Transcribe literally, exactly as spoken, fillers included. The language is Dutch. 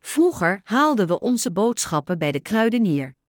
Vroeger haalden we onze boodschappen bij de kruidenier.